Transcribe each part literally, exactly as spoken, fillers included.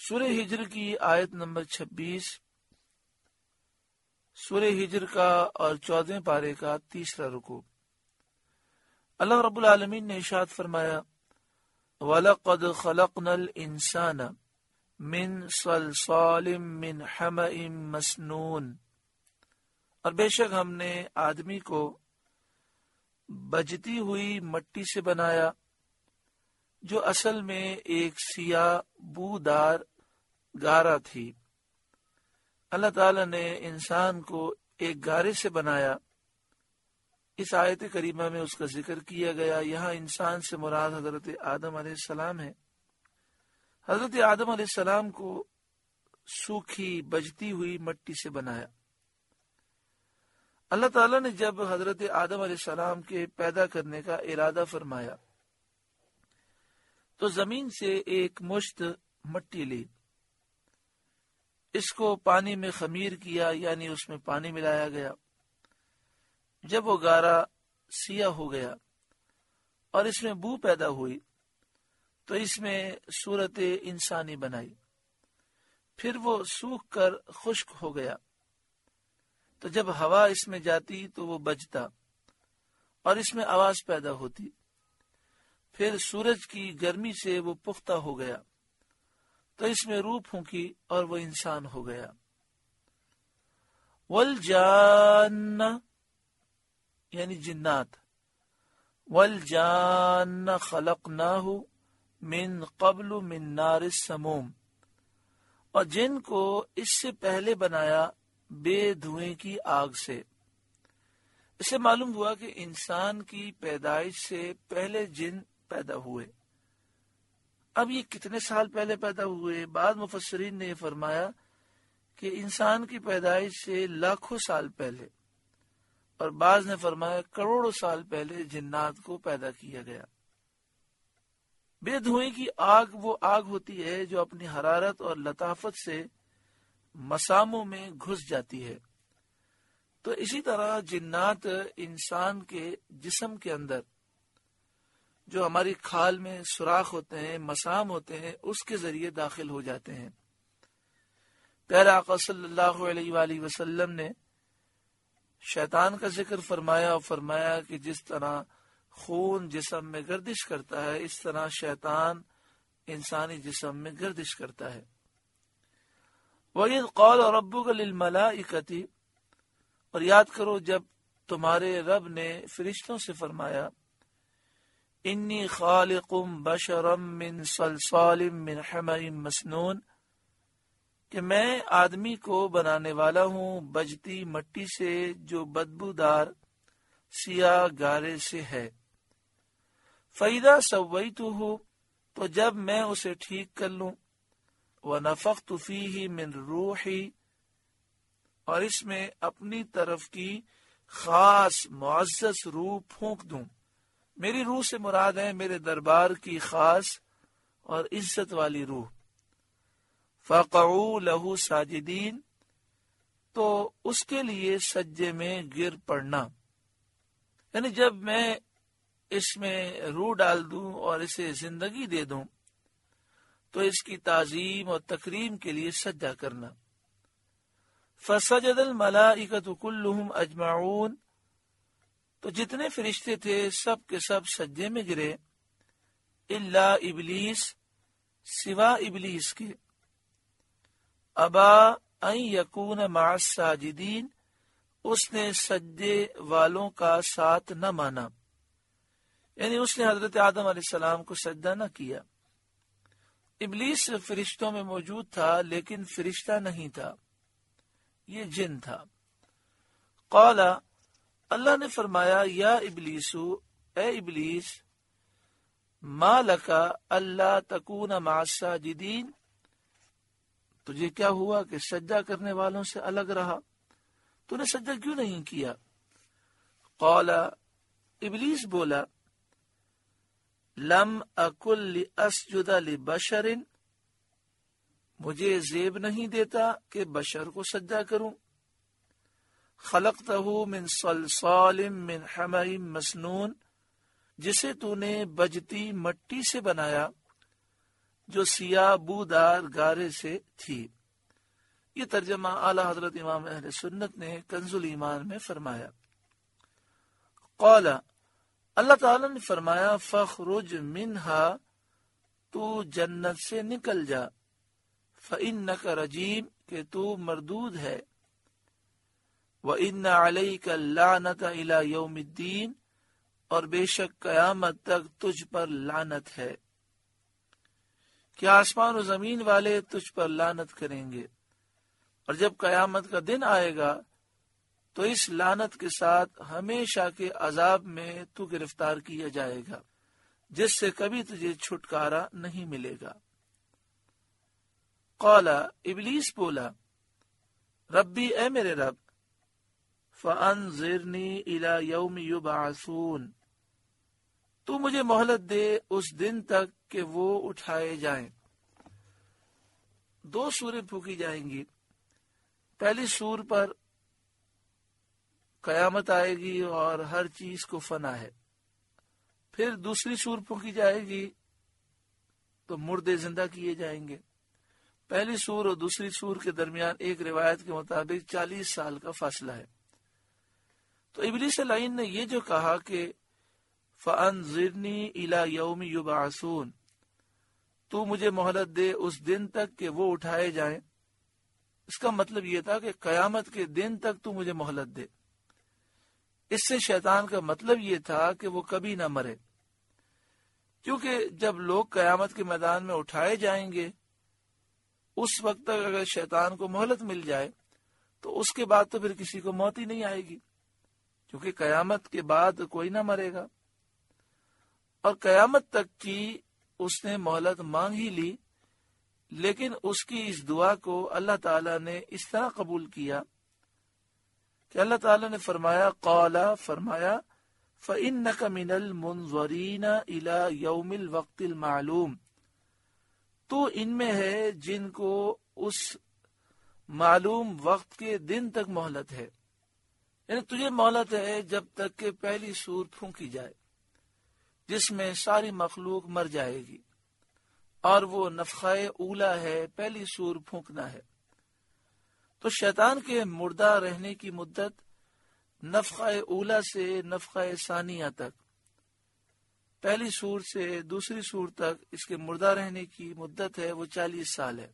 سورہ ہجر کی آیت نمبر چھبیس، سورہ ہجر کا اور چودھویں پارے کا تیسرا رکوع۔ اللہ رب العالمین نے ارشاد فرمایا، وَلَقَدْ خَلَقْنَا الْإِنسَانَ مِنْ صَلْصَالٍ مِّنْ حَمَإٍ مَسْنُونٍ، اور بے شک ہم نے آدمی کو بجتی ہوئی مٹی سے بنایا جو اصل میں ایک سیاہ بودار گارا تھی۔ اللہ تعالی نے انسان کو ایک گارے سے بنایا۔ اس آیت کریمہ میں اس کا ذکر کیا گیا۔ یہاں انسان سے مراد حضرت آدم علیہ السلام ہے۔ حضرت آدم علیہ السلام کو سوکھی بجتی ہوئی مٹی سے بنایا۔ اللہ تعالیٰ نے جب حضرت آدم علیہ السلام کے پیدا کرنے کا ارادہ فرمایا تو زمین سے ایک مشت مٹی لی، اس کو پانی میں خمیر کیا، یعنی اس میں پانی ملایا گیا۔ جب وہ گارا سیاہ ہو گیا اور اس میں بو پیدا ہوئی تو اس میں صورت انسانی بنائی۔ پھر وہ سوکھ کر خشک ہو گیا تو جب ہوا اس میں جاتی تو وہ بجتا اور اس میں آواز پیدا ہوتی۔ پھر سورج کی گرمی سے وہ پختہ ہو گیا تو اس میں روح پھونکی اور وہ انسان ہو گیا۔ والجان یعنی جنات، والجان خلقناہ من قبل من نار السموم، اور جن کو اس سے پہلے بنایا بے دھوئیں کی آگ سے۔ اس سے معلوم ہوا کہ انسان کی پیدائش سے پہلے جن پیدا ہوئے۔ اب یہ کتنے سال پہلے پیدا ہوئے؟ بعض مفسرین نے یہ فرمایا کہ انسان کی پیدائش سے لاکھوں سال پہلے، اور بعض نے فرمایا کروڑوں سال پہلے جنات کو پیدا کیا گیا۔ بے دھوئیں کی آگ وہ آگ ہوتی ہے جو اپنی حرارت اور لطافت سے مساموں میں گھس جاتی ہے۔ تو اسی طرح جنات انسان کے جسم کے اندر جو ہماری کھال میں سوراخ ہوتے ہیں، مسام ہوتے ہیں، اس کے ذریعے داخل ہو جاتے ہیں۔ پیارے آقا صلی اللہ علیہ وآلہ وسلم نے شیطان کا ذکر فرمایا اور فرمایا کہ جس طرح خون جسم میں گردش کرتا ہے اس طرح شیطان انسانی جسم میں گردش کرتا ہے۔ وَإِذْ قَالَ رَبُّكَ لِلْمَلَائِكَةِ، اور یاد کرو جب تمہارے رب نے فرشتوں سے فرمایا، انی خالق بشرا من صلصال من حمأ مسنون، کہ میں آدمی کو بنانے والا ہوں بجتی مٹی سے جو بدبودار سیاہ گارے سے ہے۔ فَإِذَا سَوَّيْتُهُ، تو جب میں اسے ٹھیک کر لوں، وَنَفَخْتُ فِيهِ مِنْ رُوحِي، اور اس میں اپنی طرف کی خاص معزز روح پھونک دوں۔ میری روح سے مراد ہے میرے دربار کی خاص اور عزت والی روح۔ فَقَعُوا لَهُ سَاجِدِينَ، تو اس کے لیے سجدے میں گر پڑنا، یعنی جب میں اس میں روح ڈال دوں اور اسے زندگی دے دوں تو اس کی تعظیم اور تکریم کے لیے سجدہ کرنا۔ فَسَجَدَ الْمَلَائِكَةُ كُلُّهُمْ أَجْمَعُونَ، تو جتنے فرشتے تھے سب کے سب سجدے میں گرے، الا ابلیس، سوا ابلیس کے، ابا ان یکون مع الساجدین، اس نے سجدے والوں کا ساتھ نہ مانا، یعنی اس نے حضرت آدم علیہ السلام کو سجدہ نہ کیا۔ ابلیس فرشتوں میں موجود تھا لیکن فرشتہ نہیں تھا، یہ جن تھا۔ قال، اللہ نے فرمایا، یا ابلیسو، اے ابلیس، ما لکا اللہ تکون مع الساجدین، تجھے کیا ہوا کہ سجدہ کرنے والوں سے الگ رہا؟ تو نے سجدہ کیوں نہیں کیا؟ قال، ابلیس بولا، لم اکل لاسجد لبشر، مجھے زیب نہیں دیتا کہ بشر کو سجدہ کروں۔ خلقتہ من صلصال من حمأ مسنون، جسے تو نے بجتی مٹی سے بنایا جو سیاہ بودار گارے سے تھی۔ یہ ترجمہ اعلیٰ حضرت امام اہل سنت نے کنز الایمان میں فرمایا۔ قال، اللہ تعالیٰ نے فرمایا، فخرج منہا، تو جنت سے نکل جا، فإنک رجیم، کہ تو مردود ہے، وإن علیک اللعنۃ الی یوم الدین، اور بے شک قیامت تک تجھ پر لعنت ہے، کہ آسمان و زمین والے تجھ پر لعنت کریں گے، اور جب قیامت کا دن آئے گا تو اس لعنت کے ساتھ ہمیشہ کے عذاب میں تو گرفتار کیا جائے گا، جس سے کبھی تجھے چھٹکارا نہیں ملے گا۔ قال، ابلیس بولا، ربی، اے میرے رب، فانظرنی الی یوم یبعثون، تو مجھے مہلت دے اس دن تک کہ وہ اٹھائے جائیں۔ دو سوریں پھونکی جائیں گی، پہلی سور پر قیامت آئے گی اور ہر چیز کو فنا ہے، پھر دوسری سور پھونکی جائے گی تو مردے زندہ کیے جائیں گے۔ پہلی سور اور دوسری سور کے درمیان ایک روایت کے مطابق چالیس سال کا فاصلہ ہے۔ تو ابلیس لعین نے یہ جو کہا کہ فَأَنظِرْنِي إِلَى يَوْمِ يُبْعَثُونَ، تو مجھے مہلت دے اس دن تک کہ وہ اٹھائے جائیں، اس کا مطلب یہ تھا کہ قیامت کے دن تک تو مجھے مہلت دے۔ اس سے شیطان کا مطلب یہ تھا کہ وہ کبھی نہ مرے، کیونکہ جب لوگ قیامت کے میدان میں اٹھائے جائیں گے، اس وقت تک اگر شیطان کو مہلت مل جائے تو اس کے بعد تو پھر کسی کو موت ہی نہیں آئے گی، کیونکہ قیامت کے بعد کوئی نہ مرے گا۔ اور قیامت تک کی اس نے مہلت مانگ ہی لی، لیکن اس کی اس دعا کو اللہ تعالیٰ نے اس طرح قبول کیا کہ اللہ تعالیٰ نے فرمایا، قال، فرمایا، فَإِنَّكَ مِنَ الْمُنظَرِينَ إِلَى يَوْمِ الْوَقْتِ الْمَعْلُومِ، تو ان میں ہے جن کو اس معلوم وقت کے دن تک مہلت ہے، یعنی تجھے مہلت ہے جب تک کہ پہلی سور پھونکی جائے جس میں ساری مخلوق مر جائے گی، اور وہ نفخہ اولا ہے، پہلی سور پھونکنا ہے۔ تو شیطان کے مردہ رہنے کی مدت نفخہ اولا سے نفخہ ثانیہ تک، پہلی سور سے دوسری سور تک اس کے مردہ رہنے کی مدت ہے، وہ چالیس سال ہے۔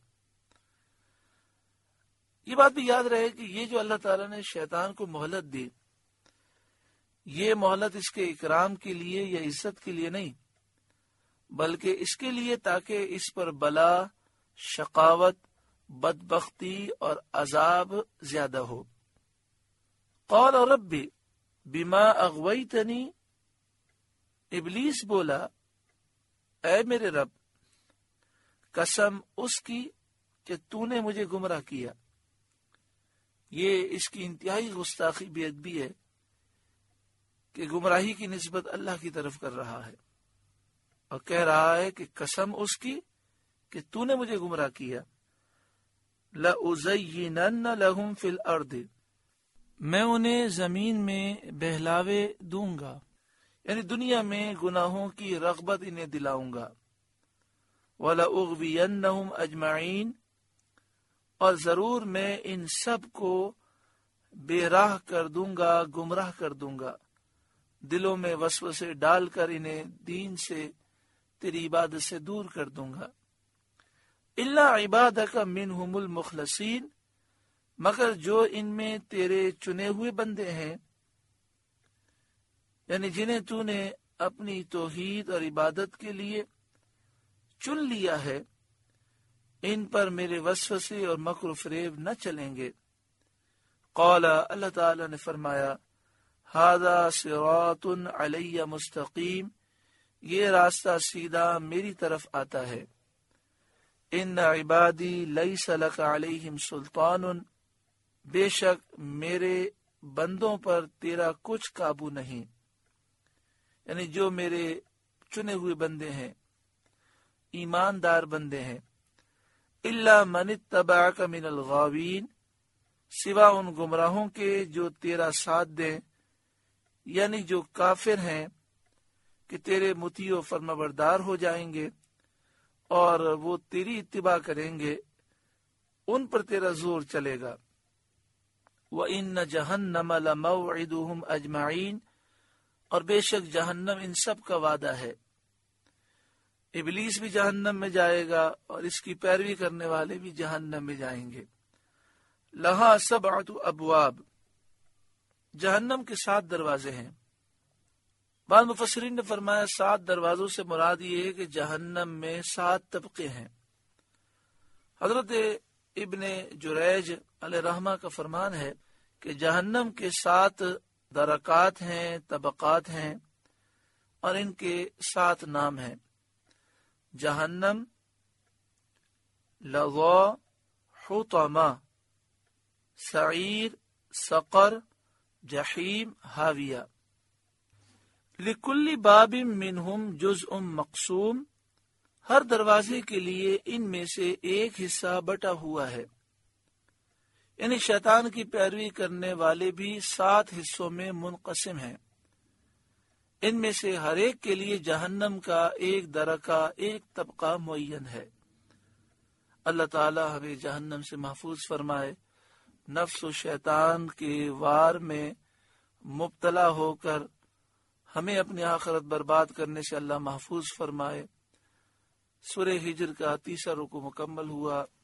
یہ بات بھی یاد رہے کہ یہ جو اللہ تعالیٰ نے شیطان کو مہلت دی، یہ مہلت اس کے اکرام کے لیے یا عزت کے لیے نہیں، بلکہ اس کے لیے تاکہ اس پر بلا، شقاوت، بدبختی اور عذاب زیادہ ہو۔ قال ربی بما اغویتنی، ابلیس بولا، اے میرے رب، قسم اس کی کہ تو نے مجھے گمراہ کیا۔ یہ اس کی انتہائی گستاخی بے ادبی ہے کہ گمراہی کی نسبت اللہ کی طرف کر رہا ہے اور کہہ رہا ہے کہ قسم اس کی کہ تو نے مجھے گمراہ کیا، لَأُزَيِّنَنَّ لَهُمْ فِي الْأَرْضِ، میں انہیں زمین میں بہلاوے دوں گا، یعنی دنیا میں گناہوں کی رغبت انہیں دلاؤں گا، وَلَأُغْوِيَنَّهُمْ أَجْمَعِينَ، اور ضرور میں ان سب کو بے راہ کر دوں گا، گمراہ کر دوں گا، دلوں میں وسوسے ڈال کر انہیں دین سے، تیری عبادت سے دور کر دوں گا۔ الا عبادک منہم المخلصین، مگر جو ان میں تیرے چنے ہوئے بندے ہیں، یعنی جنہیں تو نے اپنی توحید اور عبادت کے لیے چن لیا ہے، ان پر میرے وسوسے اور مکر و فریب نہ چلیں گے۔ قال، اللہ تعالی نے فرمایا، ھذا صراط علی مستقیم، یہ راستہ سیدھا میری طرف آتا ہے۔ ان عبادی لیس لک علیہم سلطان، بے شک میرے بندوں پر تیرا کچھ قابو نہیں، یعنی جو میرے چنے ہوئے بندے ہیں، ایماندار بندے ہیں، الا من اتبعک من الغاوین، سوا ان گمراہوں کے جو تیرا ساتھ دیں، یعنی جو کافر ہیں کہ تیرے مطیع و فرمانبردار ہو جائیں گے۔ اور وہ تیری اتباع کریں گے ان پر تیرا زور چلے گا. وَإِنَّ جَهَنَّمَ لَمَوْعِدُهُمْ أَجْمَعِينَ، اور بے شک جہنم ان سب کا وعدہ ہے. ابلیس بھی جہنم میں جائے گا اور اس کی پیروی کرنے والے بھی جہنم میں جائیں گے. لہا سبعۃ ابواب، جہنم کے سات دروازے ہیں. بعض مفسرین نے فرمایا سات دروازوں سے مراد یہ ہے کہ جہنم میں سات طبقے ہیں. حضرت ابن جریج علیہ رحمہ کا فرمان ہے کہ جہنم کے سات درکات ہیں، طبقات ہیں، اور ان کے سات نام ہیں: جہنم، لظا، حطمہ، سعیر، سقر، جحیم، حاویہ. لکل باب منہم جزء مقسوم، ہر دروازے کے لیے ان میں سے ایک حصہ بٹا ہوا ہے. یعنی شیطان کی پیروی کرنے والے بھی سات حصوں میں منقسم ہیں. ان میں سے ہر ایک کے لیے جہنم کا ایک درکہ، ایک طبقہ معین ہے. اللہ تعالی ہمیں جہنم سے محفوظ فرمائے. نفس و شیطان کے وار میں مبتلا ہو کر ہمیں اپنی آخرت برباد کرنے سے اللہ محفوظ فرمائے. سورہ ہجر کا تیسرا رکوع مکمل ہوا.